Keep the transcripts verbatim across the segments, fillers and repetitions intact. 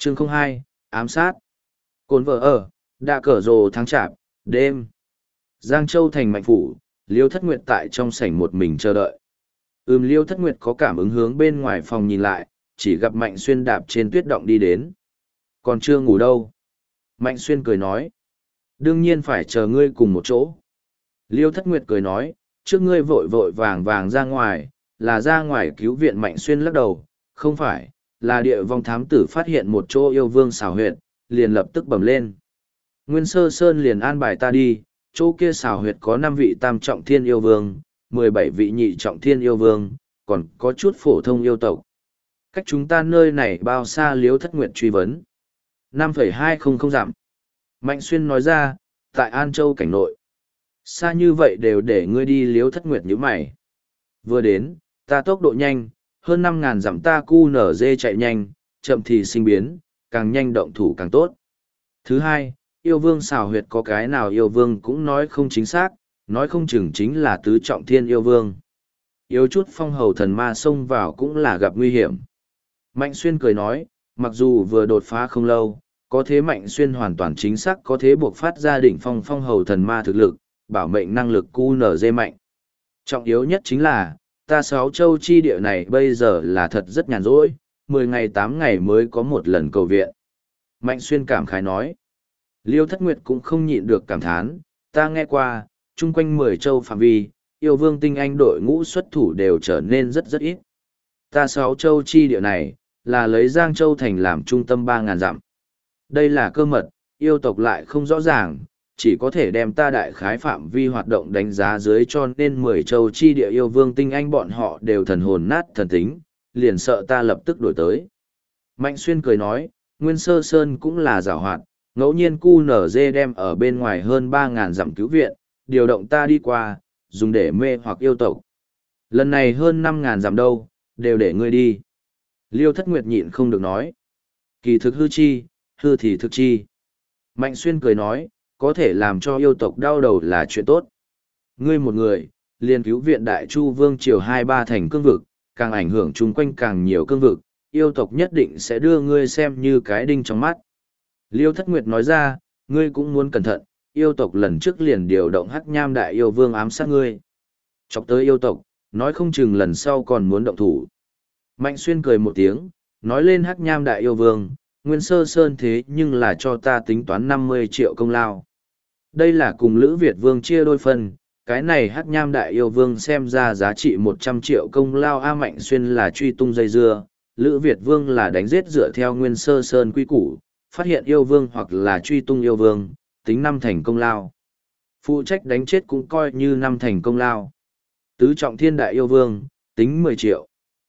Chương không hai, ám sát. Cồn vợ ở, đã cờ rồ tháng chạp, đêm. Giang Châu thành Mạnh Phủ, Liêu Thất Nguyệt tại trong sảnh một mình chờ đợi. Ừm Liêu Thất Nguyệt có cảm ứng hướng bên ngoài phòng nhìn lại, chỉ gặp Mạnh Xuyên đạp trên tuyết động đi đến. Còn chưa ngủ đâu. Mạnh Xuyên cười nói. Đương nhiên phải chờ ngươi cùng một chỗ. Liêu Thất Nguyệt cười nói, trước ngươi vội vội vàng vàng ra ngoài, là ra ngoài cứu viện. Mạnh Xuyên lắc đầu, không phải, là địa vong thám tử phát hiện một chỗ yêu vương xảo huyệt, liền lập tức bẩm lên. Nguyên Sơ Sơn liền an bài ta đi, chỗ kia xảo huyệt có năm vị tam trọng thiên yêu vương, mười bảy vị nhị trọng thiên yêu vương, còn có chút phổ thông yêu tộc. Cách chúng ta nơi này bao xa? Liêu Thất Nguyệt truy vấn. năm phẩy hai không không dặm. Mạnh Xuyên nói ra, tại An Châu cảnh nội. Xa như vậy đều để ngươi đi. Liêu Thất Nguyệt nhíu mày. Vừa đến, ta tốc độ nhanh, hơn năm ngàn dặm ta cu nở dê chạy nhanh, chậm thì sinh biến, càng nhanh động thủ càng tốt. Thứ hai, yêu vương xào huyệt có cái nào yêu vương cũng nói không chính xác, nói không chừng chính là tứ trọng thiên yêu vương. Yếu chút phong hầu thần ma xông vào cũng là gặp nguy hiểm. Mạnh Xuyên cười nói, mặc dù vừa đột phá không lâu, có thế Mạnh Xuyên hoàn toàn chính xác có thế buộc phát ra đỉnh phong phong hầu thần ma thực lực, bảo mệnh năng lực cu nở dê mạnh. Trọng yếu nhất chính là, ta sáu châu chi địa này bây giờ là thật rất nhàn rỗi, mười ngày tám ngày mới có một lần cầu viện. Mạnh Xuyên cảm khái nói. Liêu Thất Nguyệt cũng không nhịn được cảm thán, ta nghe qua, chung quanh mười châu phạm vi, yêu vương tinh anh đội ngũ xuất thủ đều trở nên rất rất ít. Ta sáu châu chi địa này, là lấy Giang Châu thành làm trung tâm ba ngàn dặm. Đây là cơ mật, yêu tộc lại không rõ ràng, chỉ có thể đem ta đại khái phạm vi hoạt động đánh giá dưới, cho nên mười châu chi địa yêu vương tinh anh bọn họ đều thần hồn nát thần tính, liền sợ ta lập tức đổi tới. Mạnh Xuyên cười nói, Nguyên Sơ Sơn cũng là giảo hoạt, ngẫu nhiên cu nở dê đem ở bên ngoài hơn ba ngàn dặm cứu viện, điều động ta đi qua, dùng để mê hoặc yêu tộc. Lần này hơn năm ngàn dặm đâu, đều để ngươi đi. Liêu Thất Nguyệt nhịn không được nói. Kỳ thực hư chi, hư thì thực chi. Mạnh Xuyên cười nói, có thể làm cho yêu tộc đau đầu là chuyện tốt. Ngươi một người, liền cứu viện Đại Chu Vương triều hai ba thành cương vực, càng ảnh hưởng chung quanh càng nhiều cương vực, yêu tộc nhất định sẽ đưa ngươi xem như cái đinh trong mắt. Liêu Thất Nguyệt nói ra, ngươi cũng muốn cẩn thận, yêu tộc lần trước liền điều động Hắc Nham Đại Yêu Vương ám sát ngươi. Chọc tới yêu tộc, nói không chừng lần sau còn muốn động thủ. Mạnh Xuyên cười một tiếng, nói lên Hắc Nham Đại Yêu Vương, Nguyên Sơ Sơn thế nhưng là cho ta tính toán năm mươi triệu công lao. Đây là cùng Lữ Việt Vương chia đôi phần, cái này Hắc Nham Đại Yêu Vương xem ra giá trị một trăm triệu công lao. A Mạnh Xuyên là truy tung dây dưa, Lữ Việt Vương là đánh giết dựa theo Nguyên Sơ Sơn quy củ, phát hiện yêu vương hoặc là truy tung yêu vương, tính năm thành công lao. Phụ trách đánh chết cũng coi như năm thành công lao. Tứ trọng thiên đại yêu vương, tính mười triệu.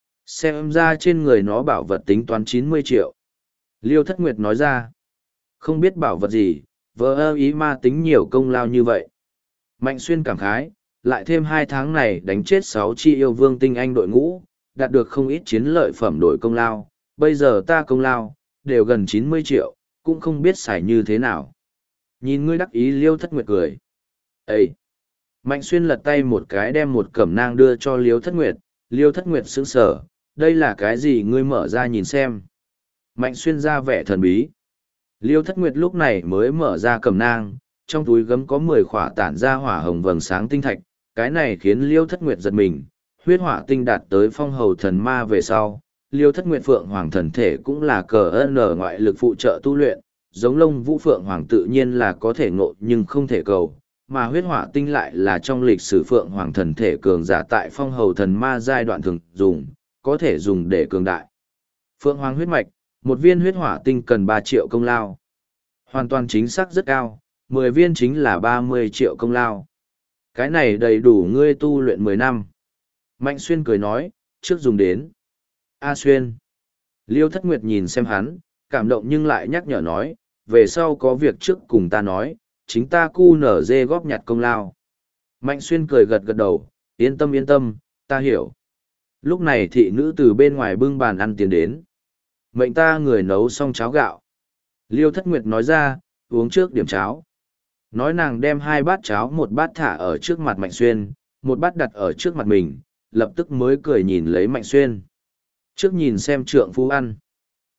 Xem ra trên người nó bảo vật tính toán chín mươi triệu. Liêu Thất Nguyệt nói ra, không biết bảo vật gì, vợ ơ ý ma tính nhiều công lao như vậy. Mạnh Xuyên cảm khái, lại thêm hai tháng này đánh chết sáu chi yêu vương tinh anh đội ngũ, đạt được không ít chiến lợi phẩm đổi công lao. Bây giờ ta công lao, đều gần chín mươi triệu, cũng không biết xài như thế nào. Nhìn ngươi đắc ý. Liêu Thất Nguyệt cười. Ê! Mạnh Xuyên lật tay một cái đem một cẩm nang đưa cho Liêu Thất Nguyệt. Liêu Thất Nguyệt sững sờ, đây là cái gì? Ngươi mở ra nhìn xem. Mạnh Xuyên ra vẻ thần bí. Liêu Thất Nguyệt lúc này mới mở ra cẩm nang, trong túi gấm có mười khỏa tản ra hỏa hồng vầng sáng tinh thạch, cái này khiến Liêu Thất Nguyệt giật mình. Huyết hỏa tinh đạt tới phong hầu thần ma về sau, Liêu Thất Nguyệt Phượng Hoàng thần thể cũng là cờ ơn ở ngoại lực phụ trợ tu luyện, giống Lông Vũ Phượng Hoàng tự nhiên là có thể ngộ nhưng không thể cầu, mà huyết hỏa tinh lại là trong lịch sử Phượng Hoàng thần thể cường giả tại phong hầu thần ma giai đoạn thường dùng, có thể dùng để cường đại. Phượng Hoàng huyết mạch, một viên huyết hỏa tinh cần ba triệu công lao. Hoàn toàn chính xác rất cao, mười viên chính là ba mươi triệu công lao. Cái này đầy đủ ngươi tu luyện mười năm. Mạnh Xuyên cười nói, trước dùng đến. A Xuyên. Liêu Thất Nguyệt nhìn xem hắn, cảm động nhưng lại nhắc nhở nói, về sau có việc trước cùng ta nói, chính ta cu nở dê góp nhặt công lao. Mạnh Xuyên cười gật gật đầu, yên tâm yên tâm, ta hiểu. Lúc này thị nữ từ bên ngoài bưng bàn ăn tiến đến. Mệnh ta người nấu xong cháo gạo. Liêu Thất Nguyệt nói ra, uống trước điểm cháo. Nói nàng đem hai bát cháo, một bát thả ở trước mặt Mạnh Xuyên, một bát đặt ở trước mặt mình, lập tức mới cười nhìn lấy Mạnh Xuyên. Trước nhìn xem trượng phu ăn.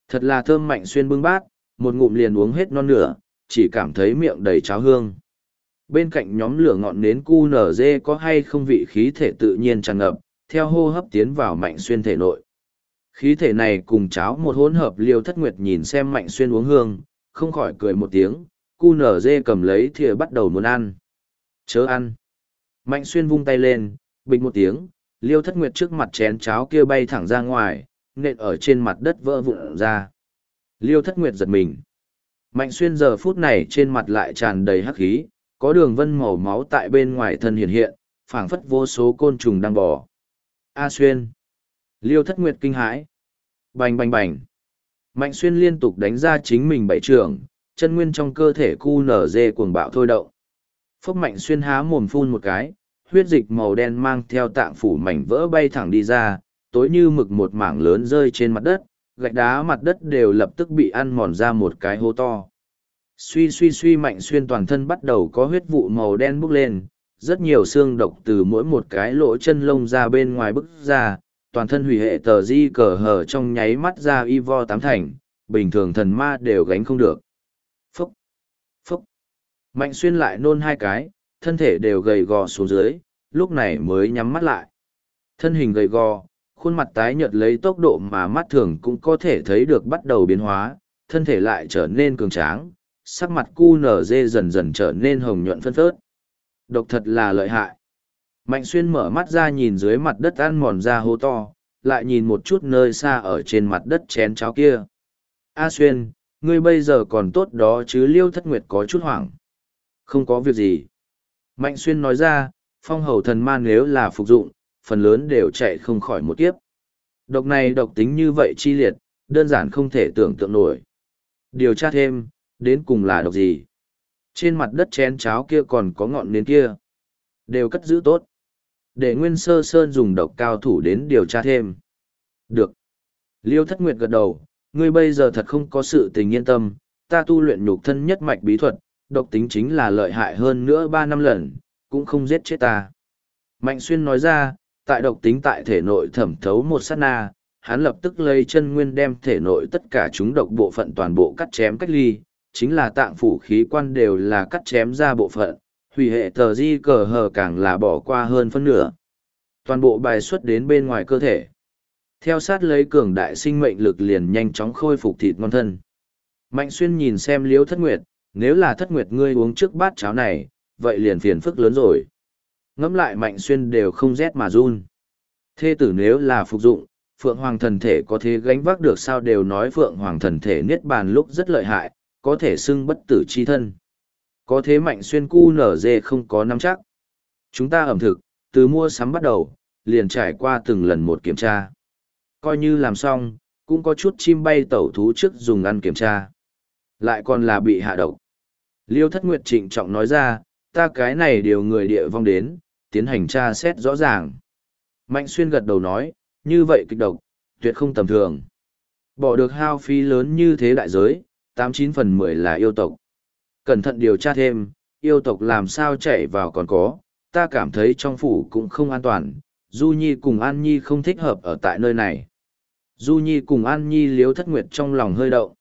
Thật là thơm. Mạnh Xuyên bưng bát, một ngụm liền uống hết non nửa, chỉ cảm thấy miệng đầy cháo hương. Bên cạnh nhóm lửa ngọn nến cu nở dê có hay không vị khí thể tự nhiên tràn ngập, theo hô hấp tiến vào Mạnh Xuyên thể nội. Khí thể này cùng cháo một hỗn hợp. Liêu Thất Nguyệt nhìn xem Mạnh Xuyên uống hương, không khỏi cười một tiếng, cu nở dê cầm lấy thìa bắt đầu muốn ăn. Chớ ăn. Mạnh Xuyên vung tay lên, bình một tiếng, Liêu Thất Nguyệt trước mặt chén cháo kia bay thẳng ra ngoài, nện ở trên mặt đất vỡ vụn ra. Liêu Thất Nguyệt giật mình. Mạnh Xuyên giờ phút này trên mặt lại tràn đầy hắc khí, có đường vân màu máu tại bên ngoài thân hiện hiện, phảng phất vô số côn trùng đang bò. A Xuyên. Liêu Thất Nguyệt kinh hãi. Bành bành bành. Mạnh Xuyên liên tục đánh ra chính mình bảy trường, chân nguyên trong cơ thể cu nở dê cuồng bạo thôi động. Phốc. Mạnh Xuyên há mồm phun một cái, huyết dịch màu đen mang theo tạng phủ mảnh vỡ bay thẳng đi ra, tối như mực một mảng lớn rơi trên mặt đất, gạch đá mặt đất đều lập tức bị ăn mòn ra một cái hố to. Suy suy suy. Mạnh Xuyên toàn thân bắt đầu có huyết vụ màu đen bốc lên, rất nhiều xương độc từ mỗi một cái lỗ chân lông ra bên ngoài bức ra, toàn thân hủy hệ tờ di cờ hở trong nháy mắt ra y vo tám thành, bình thường thần ma đều gánh không được. Phúc! Phúc! Mạnh Xuyên lại nôn hai cái, thân thể đều gầy gò xuống dưới, lúc này mới nhắm mắt lại. Thân hình gầy gò, khuôn mặt tái nhợt lấy tốc độ mà mắt thường cũng có thể thấy được bắt đầu biến hóa, thân thể lại trở nên cường tráng, sắc mặt cu nở dê dần dần trở nên hồng nhuận phân phớt. Độc thật là lợi hại. Mạnh Xuyên mở mắt ra nhìn dưới mặt đất ăn mòn ra hố to, lại nhìn một chút nơi xa ở trên mặt đất chén cháo kia. A Xuyên, ngươi bây giờ còn tốt đó chứ? Liêu Thất Nguyệt có chút hoảng. Không có việc gì. Mạnh Xuyên nói ra, phong hầu thần ma nếu là phục dụng, phần lớn đều chạy không khỏi một kiếp. Độc này độc tính như vậy chi liệt, đơn giản không thể tưởng tượng nổi. Điều tra thêm, đến cùng là độc gì? Trên mặt đất chén cháo kia còn có ngọn nến kia. Đều cất giữ tốt. Để Nguyên Sơ Sơn dùng độc cao thủ đến điều tra thêm. Được. Liêu Thất Nguyệt gật đầu, ngươi bây giờ thật không có sự tình yên tâm, ta tu luyện nhục thân nhất mạch bí thuật, độc tính chính là lợi hại hơn nữa ba năm lần, cũng không giết chết ta. Mạnh Xuyên nói ra, tại độc tính tại thể nội thẩm thấu một sát na, hắn lập tức lấy chân nguyên đem thể nội tất cả chúng độc bộ phận toàn bộ cắt chém cách ly, chính là tạng phủ khí quan đều là cắt chém ra bộ phận, hủy hệ tờ di cờ hờ càng là bỏ qua hơn phân nửa. Toàn bộ bài xuất đến bên ngoài cơ thể. Theo sát lấy cường đại sinh mệnh lực liền nhanh chóng khôi phục thịt ngon thân. Mạnh Xuyên nhìn xem Liêu Thất Nguyệt, nếu là Thất Nguyệt ngươi uống trước bát cháo này, vậy liền phiền phức lớn rồi. Ngẫm lại Mạnh Xuyên đều không rét mà run. Thê tử nếu là phục dụng, Phượng Hoàng thần thể có thể gánh vác được sao? Đều nói Phượng Hoàng thần thể niết bàn lúc rất lợi hại, có thể xưng bất tử chi thân. Có thế Mạnh Xuyên cu nở dê không có nắm chắc. Chúng ta ẩm thực, từ mua sắm bắt đầu, liền trải qua từng lần một kiểm tra. Coi như làm xong, cũng có chút chim bay tẩu thú trước dùng ăn kiểm tra. Lại còn là bị hạ độc. Liêu Thất Nguyệt trịnh trọng nói ra, ta cái này điều người địa vong đến, tiến hành tra xét rõ ràng. Mạnh Xuyên gật đầu nói, như vậy kịch độc, tuyệt không tầm thường. Bỏ được hao phí lớn như thế đại giới, tám chín phần mười là yêu tộc. Cẩn thận điều tra thêm, yêu tộc làm sao chạy vào còn có, ta cảm thấy trong phủ cũng không an toàn, Du Nhi cùng An Nhi không thích hợp ở tại nơi này. Du Nhi cùng An Nhi Liêu Thất Nguyệt trong lòng hơi động.